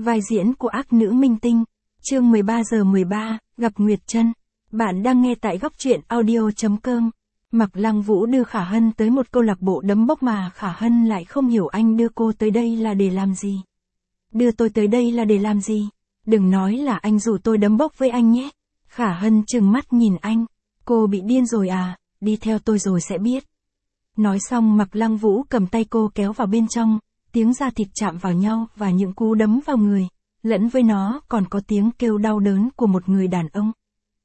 Vai diễn của ác nữ minh tinh. Chương 13:13, gặp Nguyệt Trân. Bạn đang nghe tại góc truyện audio.com. Mạc Lăng Vũ đưa Khả Hân tới một câu lạc bộ đấm bốc mà Khả Hân lại không hiểu anh đưa cô tới đây là để làm gì. Đưa tôi tới đây là để làm gì? Đừng nói là anh rủ tôi đấm bốc với anh nhé. Khả Hân trừng mắt nhìn anh. Cô bị điên rồi à, đi theo tôi rồi sẽ biết. Nói xong Mạc Lăng Vũ cầm tay cô kéo vào bên trong, tiếng da thịt chạm vào nhau và những cú đấm vào người, lẫn với nó còn có tiếng kêu đau đớn của một người đàn ông.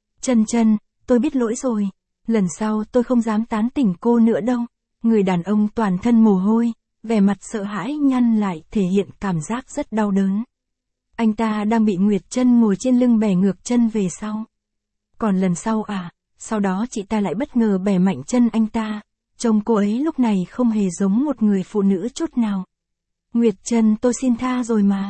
Trân, tôi biết lỗi rồi, lần sau tôi không dám tán tỉnh cô nữa đâu. Người đàn ông toàn thân mồ hôi, vẻ mặt sợ hãi nhăn lại thể hiện cảm giác rất đau đớn. Anh ta đang bị Nguyệt Trân ngồi trên lưng bẻ ngược chân về sau. Còn lần sau à, sau đó chị ta lại bất ngờ bẻ mạnh chân anh ta, trông cô ấy lúc này không hề giống một người phụ nữ chút nào. Nguyệt Trân, tôi xin tha rồi mà.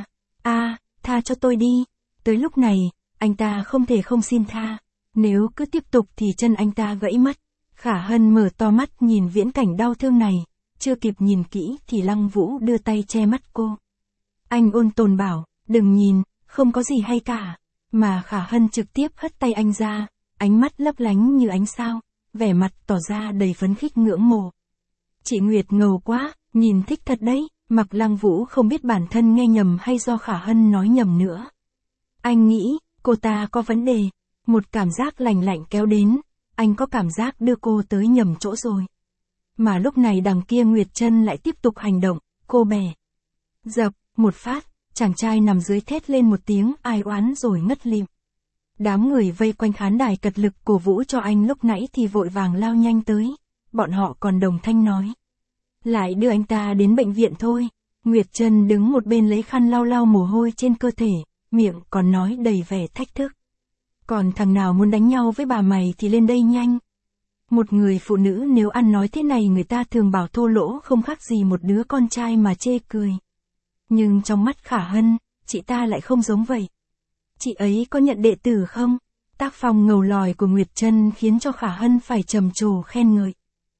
Tha cho tôi đi. Tới lúc này, anh ta không thể không xin tha. Nếu cứ tiếp tục thì chân anh ta gãy mất. Khả Hân mở to mắt nhìn viễn cảnh đau thương này, chưa kịp nhìn kỹ thì Lăng Vũ đưa tay che mắt cô. Anh ôn tồn bảo, đừng nhìn, không có gì hay cả. Mà Khả Hân trực tiếp hất tay anh ra, ánh mắt lấp lánh như ánh sao, vẻ mặt tỏ ra đầy phấn khích ngưỡng mộ. Chị Nguyệt ngầu quá, nhìn thích thật đấy. Mạc Lăng Vũ không biết bản thân nghe nhầm hay do Khả Hân nói nhầm nữa. Anh nghĩ, cô ta có vấn đề. Một cảm giác lạnh lạnh kéo đến, anh có cảm giác đưa cô tới nhầm chỗ rồi. Mà lúc này đằng kia Nguyệt Trân lại tiếp tục hành động, cô bẻ. Dập, một phát, chàng trai nằm dưới thét lên một tiếng ai oán rồi ngất lịm. Đám người vây quanh khán đài cật lực cổ vũ cho anh lúc nãy thì vội vàng lao nhanh tới. Bọn họ còn đồng thanh nói. Lại đưa anh ta đến bệnh viện thôi. Nguyệt Trân đứng một bên lấy khăn lau lau mồ hôi trên cơ thể, miệng còn nói đầy vẻ thách thức. Còn thằng nào muốn đánh nhau với bà mày thì lên đây nhanh. Một người phụ nữ nếu ăn nói thế này người ta thường bảo thô lỗ không khác gì một đứa con trai mà chê cười. Nhưng trong mắt Khả Hân, chị ta lại không giống vậy. Chị ấy có nhận đệ tử không? Tác phong ngầu lòi của Nguyệt Trân khiến cho Khả Hân phải trầm trồ khen ngợi.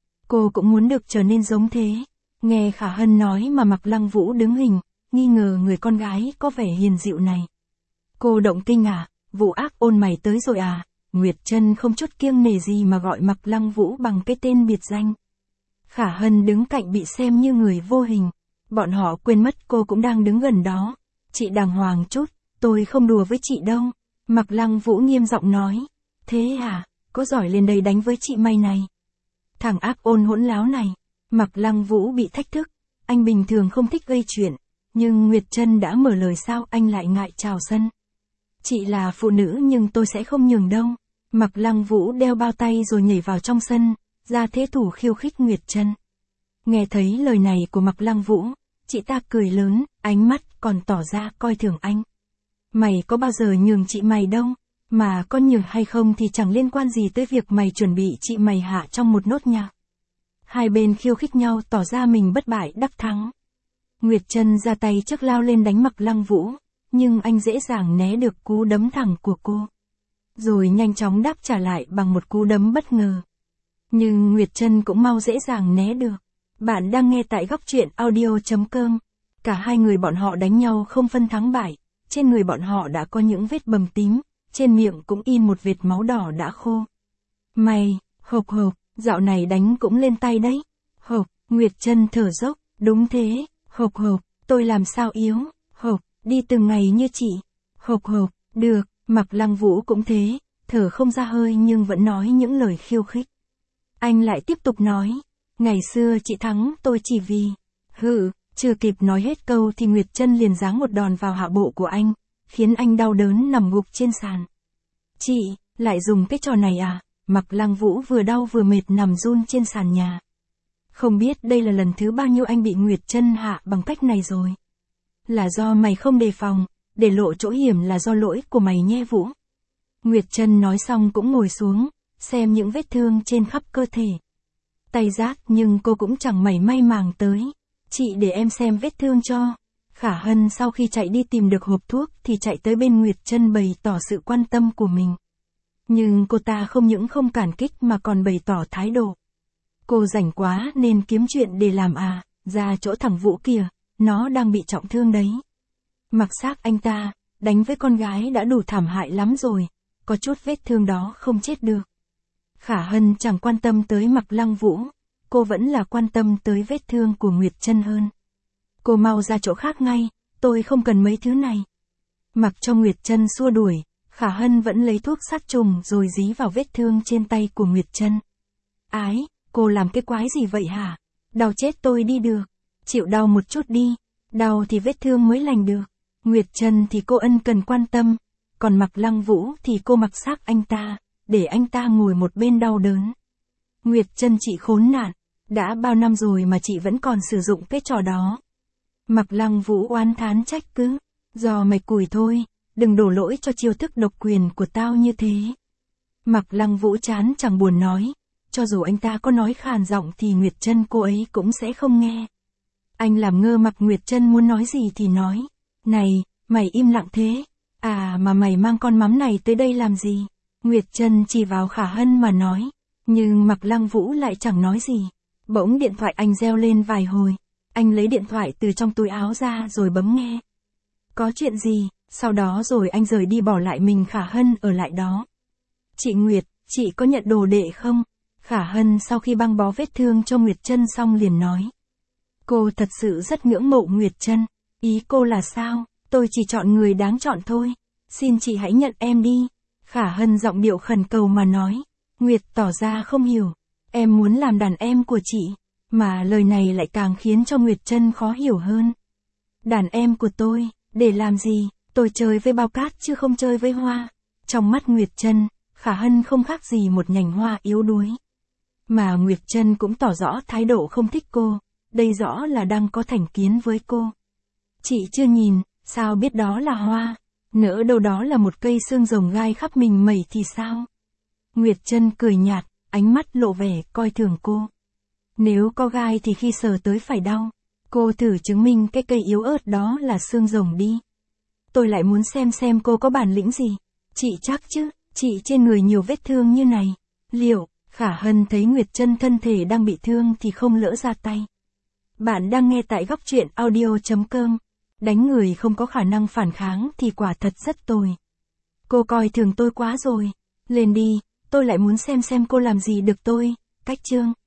Cô cũng muốn được trở nên giống thế. Nghe Khả Hân nói mà Mạc Lăng Vũ đứng hình, nghi ngờ người con gái có vẻ hiền dịu này. Cô động kinh à, Vũ ác ôn mày tới rồi à? Nguyệt Trân không chút kiêng nể gì mà gọi Mạc Lăng Vũ bằng cái tên biệt danh. Khả Hân đứng cạnh bị xem như người vô hình. Bọn họ quên mất cô cũng đang đứng gần đó. Chị đàng hoàng chút, tôi không đùa với chị đâu. Mạc Lăng Vũ nghiêm giọng nói. Thế à, có giỏi lên đây đánh với chị mày này. Thằng ác ôn hỗn láo này. Mạc Lăng Vũ bị thách thức. Anh bình thường không thích gây chuyện. Nhưng Nguyệt Trân đã mở lời sao anh lại ngại chào sân. Chị là phụ nữ nhưng tôi sẽ không nhường đâu. Mạc Lăng Vũ đeo bao tay rồi nhảy vào trong sân, ra thế thủ khiêu khích Nguyệt Trân. Nghe thấy lời này của Mạc Lăng Vũ, chị ta cười lớn, ánh mắt còn tỏ ra coi thường anh. Mày có bao giờ nhường chị mày đâu, mà có nhường hay không thì chẳng liên quan gì tới việc mày chuẩn bị chị mày hạ trong một nốt nhạc. Hai bên khiêu khích nhau tỏ ra mình bất bại đắc thắng. Nguyệt Trân ra tay trước lao lên đánh Mạc Lăng Vũ, nhưng anh dễ dàng né được cú đấm thẳng của cô. Rồi nhanh chóng đáp trả lại bằng một cú đấm bất ngờ. Nhưng Nguyệt Trân cũng mau dễ dàng né được. Bạn đang nghe tại góc truyện audio.com. Cả hai người bọn họ đánh nhau không phân thắng bại. Trên người bọn họ đã có những vết bầm tím, trên miệng cũng in một vệt máu đỏ đã khô. Mày, hộp, dạo này đánh cũng lên tay đấy. Hộp, Nguyệt Trân thở dốc, đúng thế, hộp, tôi làm sao yếu, hộp, đi từng ngày như chị. Hộp, được, Mạc Lăng Vũ cũng thế, thở không ra hơi nhưng vẫn nói những lời khiêu khích. Anh lại tiếp tục nói, ngày xưa chị thắng tôi chỉ vì, chưa kịp nói hết câu thì Nguyệt Trân liền giáng một đòn vào hạ bộ của anh, khiến anh đau đớn nằm gục trên sàn. Chị, lại dùng cái trò này à? Mạc Lăng Vũ vừa đau vừa mệt nằm run trên sàn nhà. Không biết đây là lần thứ bao nhiêu anh bị Nguyệt Trân hạ bằng cách này rồi. Là do mày không đề phòng, để lộ chỗ hiểm là do lỗi của mày nhé Vũ. Nguyệt Trân nói xong cũng ngồi xuống, xem những vết thương trên khắp cơ thể. Tay rát nhưng cô cũng chẳng mảy may màng tới. Chị để em xem vết thương cho. Khả Hân sau khi chạy đi tìm được hộp thuốc thì chạy tới bên Nguyệt Trân bày tỏ sự quan tâm của mình. Nhưng cô ta không những không cản kích mà còn bày tỏ thái độ. Cô rảnh quá nên kiếm chuyện để làm à, ra chỗ thằng Vũ kìa, nó đang bị trọng thương đấy. Mặc xác anh ta, đánh với con gái đã đủ thảm hại lắm rồi, có chút vết thương đó không chết được. Khả Hân chẳng quan tâm tới Mạc Lăng Vũ, cô vẫn là quan tâm tới vết thương của Nguyệt Trân hơn. Cô mau ra chỗ khác ngay, tôi không cần mấy thứ này. Mặc cho Nguyệt Trân xua đuổi, Khả Hân vẫn lấy thuốc sát trùng rồi dí vào vết thương trên tay của Nguyệt Trân. Ái, cô làm cái quái gì vậy hả? Đau chết tôi đi được. Chịu đau một chút đi, đau thì vết thương mới lành được. Nguyệt Trân thì cô ân cần quan tâm, còn Mạc Lăng Vũ thì cô mặc xác anh ta, để anh ta ngồi một bên đau đớn. Nguyệt Trân chị khốn nạn, đã bao năm rồi mà chị vẫn còn sử dụng cái trò đó. Mạc Lăng Vũ oán thán trách cứ, do mày cùi thôi, đừng đổ lỗi cho chiêu thức độc quyền của tao như thế. Mạc Lăng Vũ chán chẳng buồn nói, cho dù anh ta có nói khàn giọng thì Nguyệt Trân cô ấy cũng sẽ không nghe. Anh làm ngơ mặc Nguyệt Trân muốn nói gì thì nói, này, mày im lặng thế, à mà mày mang con mắm này tới đây làm gì? Nguyệt Trân chỉ vào Khả Hân mà nói, nhưng Mạc Lăng Vũ lại chẳng nói gì. Bỗng điện thoại anh reo lên vài hồi, anh lấy điện thoại từ trong túi áo ra rồi bấm nghe. Có chuyện gì? Sau đó rồi anh rời đi bỏ lại mình Khả Hân ở lại đó. Chị Nguyệt, chị có nhận đồ đệ không? Khả Hân sau khi băng bó vết thương cho Nguyệt Trân xong liền nói. Cô thật sự rất ngưỡng mộ Nguyệt Trân. Ý cô là sao? Tôi chỉ chọn người đáng chọn thôi. Xin chị hãy nhận em đi. Khả Hân giọng điệu khẩn cầu mà nói. Nguyệt tỏ ra không hiểu. Em muốn làm đàn em của chị. Mà lời này lại càng khiến cho Nguyệt Trân khó hiểu hơn. Đàn em của tôi, để làm gì? Tôi chơi với bao cát chứ không chơi với hoa. Trong mắt Nguyệt Trân, Khả Hân không khác gì một nhành hoa yếu đuối. Mà Nguyệt Trân cũng tỏ rõ thái độ không thích cô, đây rõ là đang có thành kiến với cô. Chị chưa nhìn, sao biết đó là hoa? Nỡ đâu đó là một cây xương rồng gai khắp mình mẩy thì sao? Nguyệt Trân cười nhạt, ánh mắt lộ vẻ coi thường cô. Nếu có gai thì khi sờ tới phải đau. Cô thử chứng minh cái cây yếu ớt đó là xương rồng đi. Tôi lại muốn xem cô có bản lĩnh gì. Chị chắc chứ, chị trên người nhiều vết thương như này. Liệu, Khả Hân thấy Nguyệt Trân thân thể đang bị thương thì không lỡ ra tay. Bạn đang nghe tại góc truyện audio.com. Đánh người không có khả năng phản kháng thì quả thật rất tồi. Cô coi thường tôi quá rồi. Lên đi, tôi lại muốn xem cô làm gì được tôi. Cách chương.